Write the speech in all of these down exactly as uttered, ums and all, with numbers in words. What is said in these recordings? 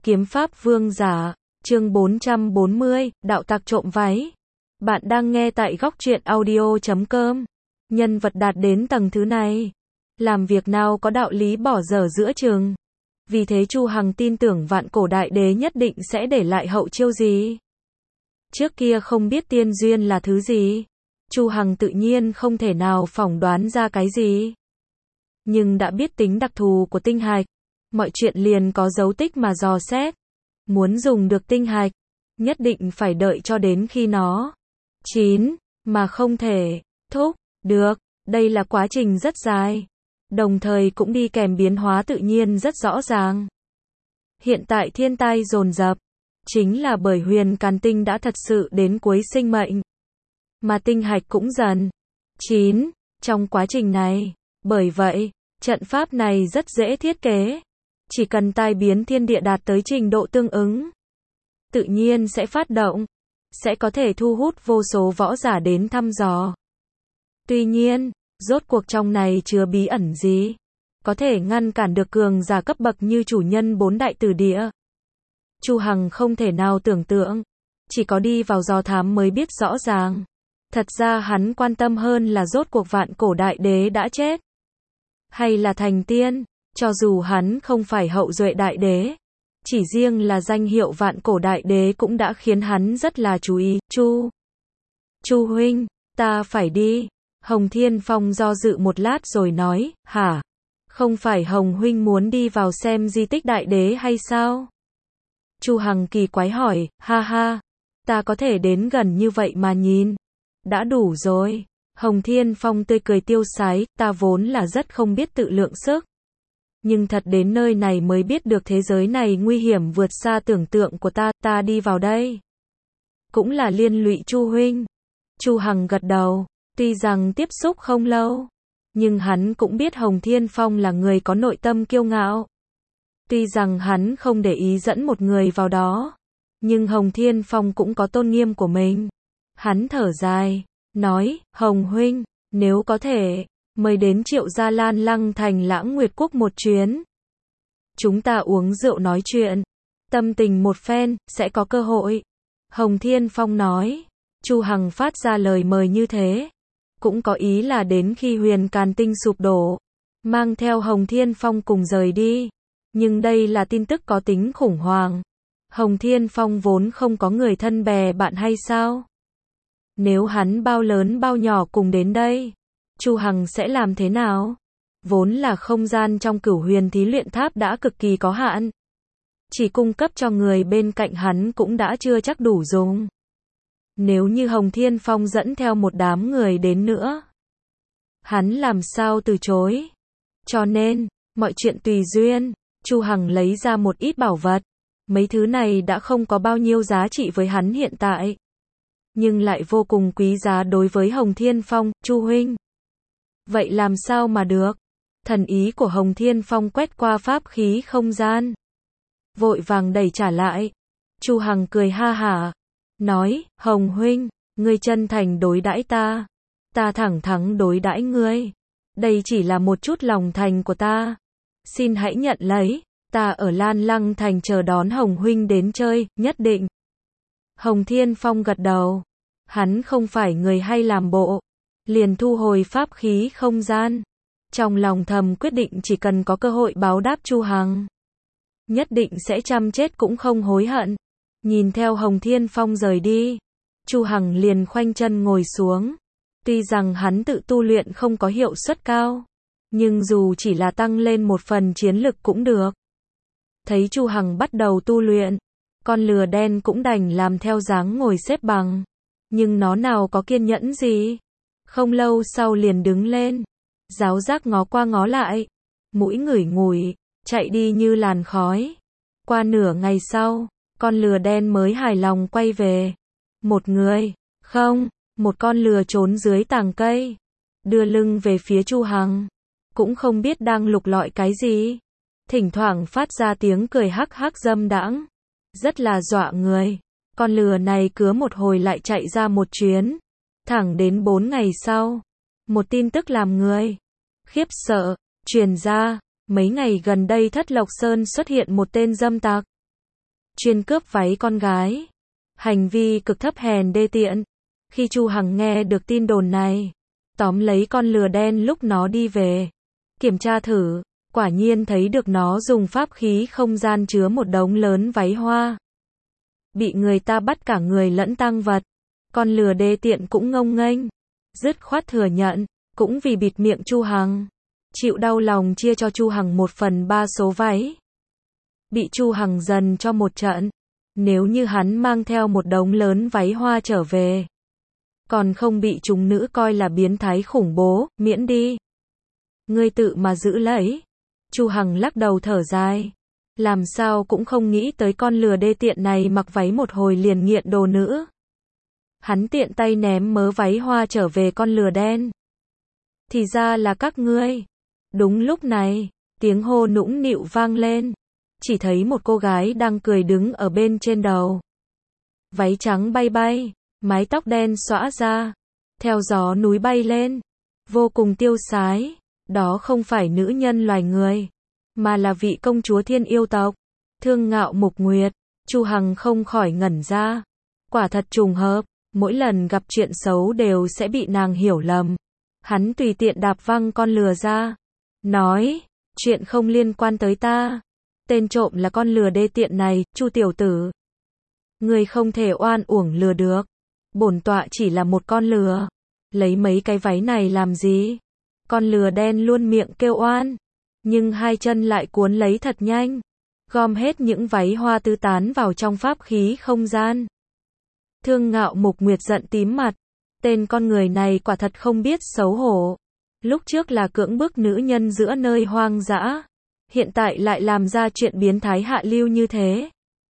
Kiếm pháp vương giả, chương bốn trăm bốn mươi, đạo tặc trộm váy. Bạn đang nghe tại góc truyện audio chấm com. Nhân vật đạt đến tầng thứ này, làm việc nào có đạo lý bỏ dở giữa chừng. Vì thế Chu Hằng tin tưởng vạn cổ đại đế nhất định sẽ để lại hậu chiêu gì. Trước kia không biết tiên duyên là thứ gì, Chu Hằng tự nhiên không thể nào phỏng đoán ra cái gì. Nhưng đã biết tính đặc thù của tinh hạch, mọi chuyện liền có dấu tích mà dò xét. Muốn dùng được tinh hạch, nhất định phải đợi cho đến khi nó chín, mà không thể thúc được. Đây là quá trình rất dài, đồng thời cũng đi kèm biến hóa tự nhiên rất rõ ràng. Hiện tại thiên tai dồn dập, chính là bởi huyền càn tinh đã thật sự đến cuối sinh mệnh, mà tinh hạch cũng dần chín trong quá trình này. Bởi vậy, trận pháp này rất dễ thiết kế. Chỉ cần tai biến thiên địa đạt tới trình độ tương ứng, tự nhiên sẽ phát động, sẽ có thể thu hút vô số võ giả đến thăm dò. Tuy nhiên, rốt cuộc trong này chứa bí ẩn gì, có thể ngăn cản được cường giả cấp bậc như chủ nhân bốn đại tử địa? Chu Hằng không thể nào tưởng tượng, chỉ có đi vào dò thám mới biết rõ ràng. Thật ra hắn quan tâm hơn là rốt cuộc vạn cổ đại đế đã chết, hay là thành tiên. Cho dù hắn không phải hậu duệ đại đế, chỉ riêng là danh hiệu vạn cổ đại đế cũng đã khiến hắn rất là chú ý. Chu, Chu huynh, ta phải đi. Hồng Thiên Phong do dự một lát rồi nói, hả? Không phải Hồng huynh muốn đi vào xem di tích đại đế hay sao? Chu Hằng kỳ quái hỏi, ha ha, ta có thể đến gần như vậy mà nhìn, đã đủ rồi. Hồng Thiên Phong tươi cười tiêu sái, ta vốn là rất không biết tự lượng sức. Nhưng thật đến nơi này mới biết được thế giới này nguy hiểm vượt xa tưởng tượng của ta, ta đi vào đây cũng là liên lụy Chu huynh. Chu Hằng gật đầu, tuy rằng tiếp xúc không lâu, nhưng hắn cũng biết Hồng Thiên Phong là người có nội tâm kiêu ngạo. Tuy rằng hắn không để ý dẫn một người vào đó, nhưng Hồng Thiên Phong cũng có tôn nghiêm của mình. Hắn thở dài, nói, Hồng huynh, nếu có thể, mời đến Triệu Gia Lan Lăng thành Lãng Nguyệt Quốc một chuyến. Chúng ta uống rượu nói chuyện, tâm tình một phen, sẽ có cơ hội. Hồng Thiên Phong nói. Chu Hằng phát ra lời mời như thế, cũng có ý là đến khi huyền càn tinh sụp đổ, mang theo Hồng Thiên Phong cùng rời đi. Nhưng đây là tin tức có tính khủng hoảng. Hồng Thiên Phong vốn không có người thân bè bạn hay sao? Nếu hắn bao lớn bao nhỏ cùng đến đây, Chu Hằng sẽ làm thế nào? Vốn là không gian trong Cửu Huyền Thí Luyện Tháp đã cực kỳ có hạn, chỉ cung cấp cho người bên cạnh hắn cũng đã chưa chắc đủ dùng. Nếu như Hồng Thiên Phong dẫn theo một đám người đến nữa, hắn làm sao từ chối? Cho nên, mọi chuyện tùy duyên. Chu Hằng lấy ra một ít bảo vật. Mấy thứ này đã không có bao nhiêu giá trị với hắn hiện tại, nhưng lại vô cùng quý giá đối với Hồng Thiên Phong. Chu huynh, vậy làm sao mà được? Thần ý của Hồng Thiên Phong quét qua pháp khí không gian, vội vàng đẩy trả lại. Chu Hằng cười ha hả, nói, Hồng huynh, ngươi chân thành đối đãi ta, ta thẳng thắn đối đãi ngươi. Đây chỉ là một chút lòng thành của ta, xin hãy nhận lấy. Ta ở Lan Lăng thành chờ đón Hồng huynh đến chơi, nhất định. Hồng Thiên Phong gật đầu, hắn không phải người hay làm bộ, liền thu hồi pháp khí không gian. Trong lòng thầm quyết định chỉ cần có cơ hội báo đáp Chu Hằng, nhất định sẽ chăm chết cũng không hối hận. Nhìn theo Hồng Thiên Phong rời đi, Chu Hằng liền khoanh chân ngồi xuống. Tuy rằng hắn tự tu luyện không có hiệu suất cao, nhưng dù chỉ là tăng lên một phần chiến lực cũng được. Thấy Chu Hằng bắt đầu tu luyện, con lừa đen cũng đành làm theo dáng ngồi xếp bằng. Nhưng nó nào có kiên nhẫn gì, không lâu sau liền đứng lên, giáo giác ngó qua ngó lại, mũi ngửi ngùi, chạy đi như làn khói. Qua nửa ngày sau, con lừa đen mới hài lòng quay về. Một người, không, một con lừa trốn dưới tàng cây, đưa lưng về phía Chu Hằng, cũng không biết đang lục lọi cái gì, thỉnh thoảng phát ra tiếng cười hắc hắc dâm đãng, rất là dọa người. Con lừa này cứa một hồi lại chạy ra một chuyến, thẳng đến bốn ngày sau, một tin tức làm người khiếp sợ truyền ra. Mấy ngày gần đây Thất Lộc Sơn xuất hiện một tên dâm tặc, chuyên cướp váy con gái. Hành vi cực thấp hèn đê tiện. Khi Chu Hằng nghe được tin đồn này, tóm lấy con lừa đen lúc nó đi về, kiểm tra thử, quả nhiên thấy được nó dùng pháp khí không gian chứa một đống lớn váy hoa. Bị người ta bắt cả người lẫn tang vật. Con lừa đê tiện cũng ngông nghênh, dứt khoát thừa nhận, cũng vì bịt miệng Chu Hằng, chịu đau lòng chia cho Chu Hằng một phần ba số váy. Bị Chu Hằng dần cho một trận. Nếu như hắn mang theo một đống lớn váy hoa trở về, còn không bị chúng nữ coi là biến thái khủng bố, miễn đi. Ngươi tự mà giữ lấy. Chu Hằng lắc đầu thở dài. Làm sao cũng không nghĩ tới con lừa đê tiện này mặc váy một hồi liền nghiện đồ nữ. Hắn tiện tay ném mớ váy hoa trở về con lừa đen. Thì ra là các ngươi. Đúng lúc này, tiếng hô nũng nịu vang lên. Chỉ thấy một cô gái đang cười đứng ở bên trên đầu. Váy trắng bay bay, mái tóc đen xõa ra, theo gió núi bay lên, vô cùng tiêu sái. Đó không phải nữ nhân loài người, mà là vị công chúa thiên yêu tộc, Thương Ngạo Mục Nguyệt. Chu Hằng không khỏi ngẩn ra. Quả thật trùng hợp, mỗi lần gặp chuyện xấu đều sẽ bị nàng hiểu lầm. Hắn tùy tiện đạp văng con lừa ra, nói, chuyện không liên quan tới ta. Tên trộm là con lừa đê tiện này, Chu tiểu tử. Người không thể oan uổng lừa được. Bổn tọa chỉ là một con lừa. Lấy mấy cái váy này làm gì? Con lừa đen luôn miệng kêu oan, nhưng hai chân lại cuốn lấy thật nhanh, gom hết những váy hoa tứ tán vào trong pháp khí không gian. Thương Ngạo Mục Nguyệt giận tím mặt. Tên con người này quả thật không biết xấu hổ. Lúc trước là cưỡng bức nữ nhân giữa nơi hoang dã, hiện tại lại làm ra chuyện biến thái hạ lưu như thế.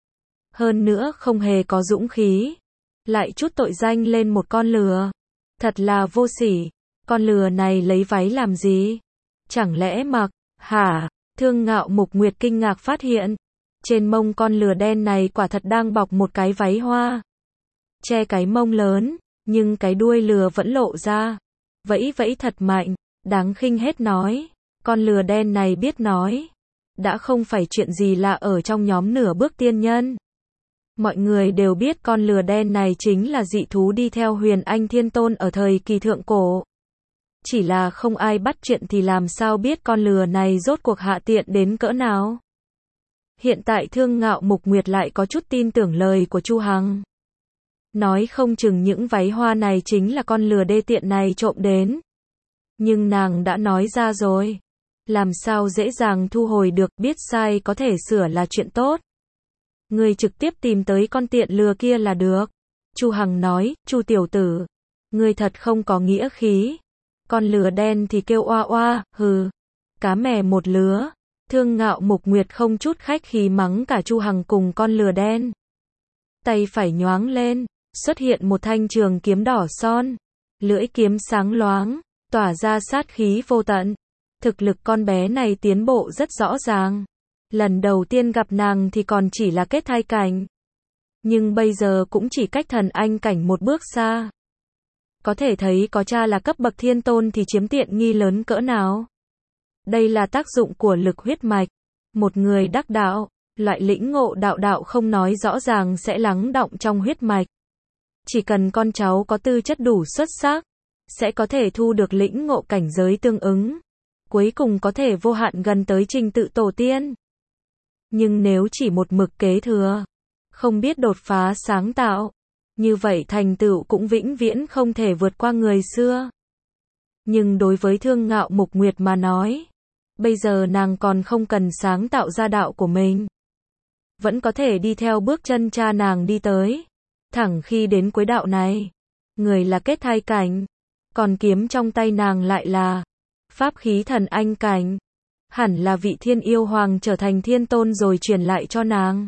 Hơn nữa không hề có dũng khí, lại chút tội danh lên một con lừa. Thật là vô sỉ. Con lừa này lấy váy làm gì? Chẳng lẽ mặc? Hả? Thương Ngạo Mục Nguyệt kinh ngạc phát hiện, trên mông con lừa đen này quả thật đang bọc một cái váy hoa, che cái mông lớn, nhưng cái đuôi lừa vẫn lộ ra, vẫy vẫy thật mạnh, đáng khinh hết nói. Con lừa đen này biết nói, đã không phải chuyện gì lạ ở trong nhóm nửa bước tiên nhân. Mọi người đều biết con lừa đen này chính là dị thú đi theo Huyền Anh Thiên Tôn ở thời kỳ thượng cổ. Chỉ là không ai bắt chuyện thì làm sao biết con lừa này rốt cuộc hạ tiện đến cỡ nào. Hiện tại Thương Ngạo Mục Nguyệt lại có chút tin tưởng lời của Chu Hằng. Nói không chừng những váy hoa này chính là con lừa đê tiện này trộm đến. Nhưng nàng đã nói ra rồi, làm sao dễ dàng thu hồi được, biết sai có thể sửa là chuyện tốt. Người trực tiếp tìm tới con tiện lừa kia là được. Chu Hằng nói, Chu tiểu tử, người thật không có nghĩa khí. Con lừa đen thì kêu oa oa, hừ, cá mè một lứa. Thương Ngạo Mục Nguyệt không chút khách khí mắng cả Chu Hằng cùng con lừa đen. Tay phải nhoáng lên, xuất hiện một thanh trường kiếm đỏ son, lưỡi kiếm sáng loáng, tỏa ra sát khí vô tận. Thực lực con bé này tiến bộ rất rõ ràng. Lần đầu tiên gặp nàng thì còn chỉ là kết thai cảnh, nhưng bây giờ cũng chỉ cách thần anh cảnh một bước xa. Có thể thấy có cha là cấp bậc thiên tôn thì chiếm tiện nghi lớn cỡ nào. Đây là tác dụng của lực huyết mạch. Một người đắc đạo, loại lĩnh ngộ đạo đạo không nói rõ ràng sẽ lắng đọng trong huyết mạch. Chỉ cần con cháu có tư chất đủ xuất sắc, sẽ có thể thu được lĩnh ngộ cảnh giới tương ứng. Cuối cùng có thể vô hạn gần tới trình tự tổ tiên. Nhưng nếu chỉ một mực kế thừa, không biết đột phá sáng tạo, như vậy thành tựu cũng vĩnh viễn không thể vượt qua người xưa. Nhưng đối với Thương Ngạo Mục Nguyệt mà nói, bây giờ nàng còn không cần sáng tạo ra đạo của mình. Vẫn có thể đi theo bước chân cha nàng đi tới. Thẳng khi đến cuối đạo này, người là kết thai cảnh, còn kiếm trong tay nàng lại là pháp khí thần anh cảnh. Hẳn là vị thiên yêu hoàng trở thành thiên tôn rồi truyền lại cho nàng.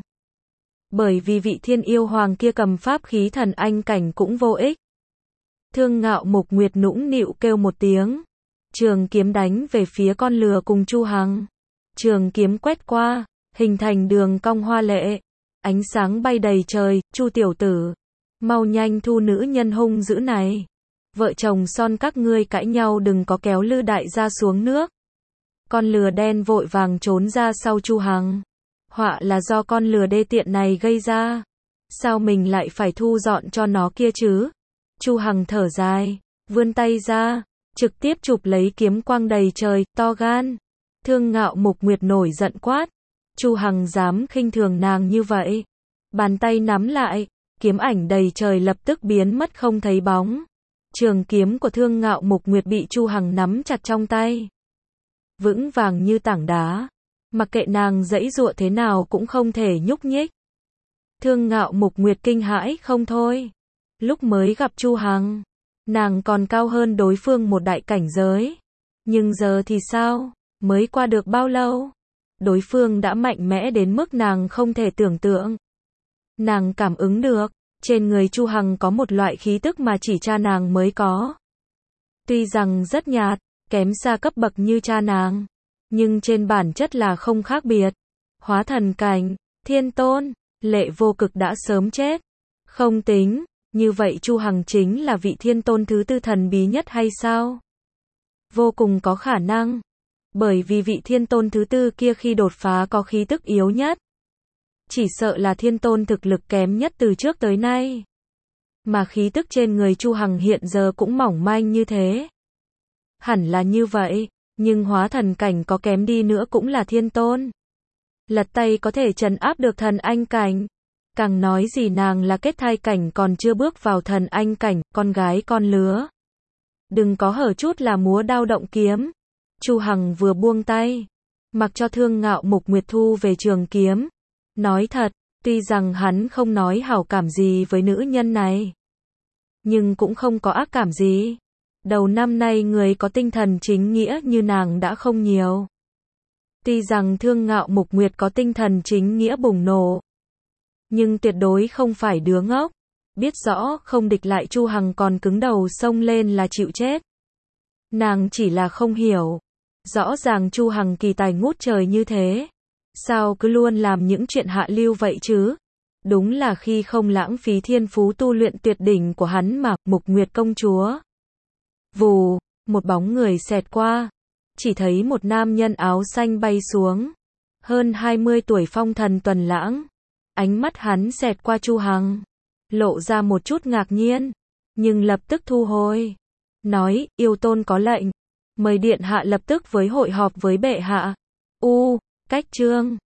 Bởi vì vị thiên yêu hoàng kia cầm pháp khí thần anh cảnh cũng vô ích. Thương Ngạo Mục Nguyệt nũng nịu kêu một tiếng, trường kiếm đánh về phía con lừa cùng Chu Hằng. Trường kiếm quét qua, hình thành đường cong hoa lệ, ánh sáng bay đầy trời. Chu tiểu tử, mau nhanh thu nữ nhân hung dữ này. Vợ chồng son các ngươi cãi nhau đừng có kéo Lư đại gia xuống nước. Con lừa đen vội vàng trốn ra sau Chu Hằng. Họa là do con lừa đê tiện này gây ra. Sao mình lại phải thu dọn cho nó kia chứ? Chu Hằng thở dài, vươn tay ra, trực tiếp chụp lấy kiếm quang đầy trời, to gan. Thương Ngạo Mục Nguyệt nổi giận quát. Chu Hằng dám khinh thường nàng như vậy. Bàn tay nắm lại, kiếm ảnh đầy trời lập tức biến mất không thấy bóng. Trường kiếm của Thương Ngạo Mục Nguyệt bị Chu Hằng nắm chặt trong tay. Vững vàng như tảng đá. Mặc kệ nàng giãy giụa thế nào cũng không thể nhúc nhích. Thương Ngạo Mục Nguyệt kinh hãi không thôi. Lúc mới gặp Chu Hằng, nàng còn cao hơn đối phương một đại cảnh giới. Nhưng giờ thì sao? Mới qua được bao lâu? Đối phương đã mạnh mẽ đến mức nàng không thể tưởng tượng. Nàng cảm ứng được, trên người Chu Hằng có một loại khí tức mà chỉ cha nàng mới có. Tuy rằng rất nhạt, kém xa cấp bậc như cha nàng, nhưng trên bản chất là không khác biệt. Hóa thần cảnh, thiên tôn, Lệ Vô Cực đã sớm chết. Không tính, như vậy Chu Hằng chính là vị thiên tôn thứ tư thần bí nhất hay sao? Vô cùng có khả năng. Bởi vì vị thiên tôn thứ tư kia khi đột phá có khí tức yếu nhất. Chỉ sợ là thiên tôn thực lực kém nhất từ trước tới nay. Mà khí tức trên người Chu Hằng hiện giờ cũng mỏng manh như thế. Hẳn là như vậy, nhưng hóa thần cảnh có kém đi nữa cũng là thiên tôn. Lật tay có thể trấn áp được thần anh cảnh. Càng nói gì nàng là kết thai cảnh còn chưa bước vào thần anh cảnh, con gái con lứa. Đừng có hở chút là múa đao động kiếm. Chu Hằng vừa buông tay, mặc cho Thương Ngạo Mục Nguyệt thu về trường kiếm. Nói thật, tuy rằng hắn không nói hảo cảm gì với nữ nhân này, nhưng cũng không có ác cảm gì. Đầu năm nay người có tinh thần chính nghĩa như nàng đã không nhiều. Tuy rằng Thương Ngạo Mục Nguyệt có tinh thần chính nghĩa bùng nổ, nhưng tuyệt đối không phải đứa ngốc. Biết rõ không địch lại Chu Hằng còn cứng đầu xông lên là chịu chết. Nàng chỉ là không hiểu. Rõ ràng Chu Hằng kỳ tài ngút trời như thế. Sao cứ luôn làm những chuyện hạ lưu vậy chứ? Đúng là khi không lãng phí thiên phú tu luyện tuyệt đỉnh của hắn mà. Mục Nguyệt công chúa. Vù, một bóng người xẹt qua. Chỉ thấy một nam nhân áo xanh bay xuống. Hơn hai mươi tuổi phong thần tuần lãng. Ánh mắt hắn xẹt qua Chu Hằng. Lộ ra một chút ngạc nhiên. Nhưng lập tức thu hồi. Nói, yêu tôn có lệnh. Mời điện hạ lập tức với hội họp với bệ hạ. U, cách chương.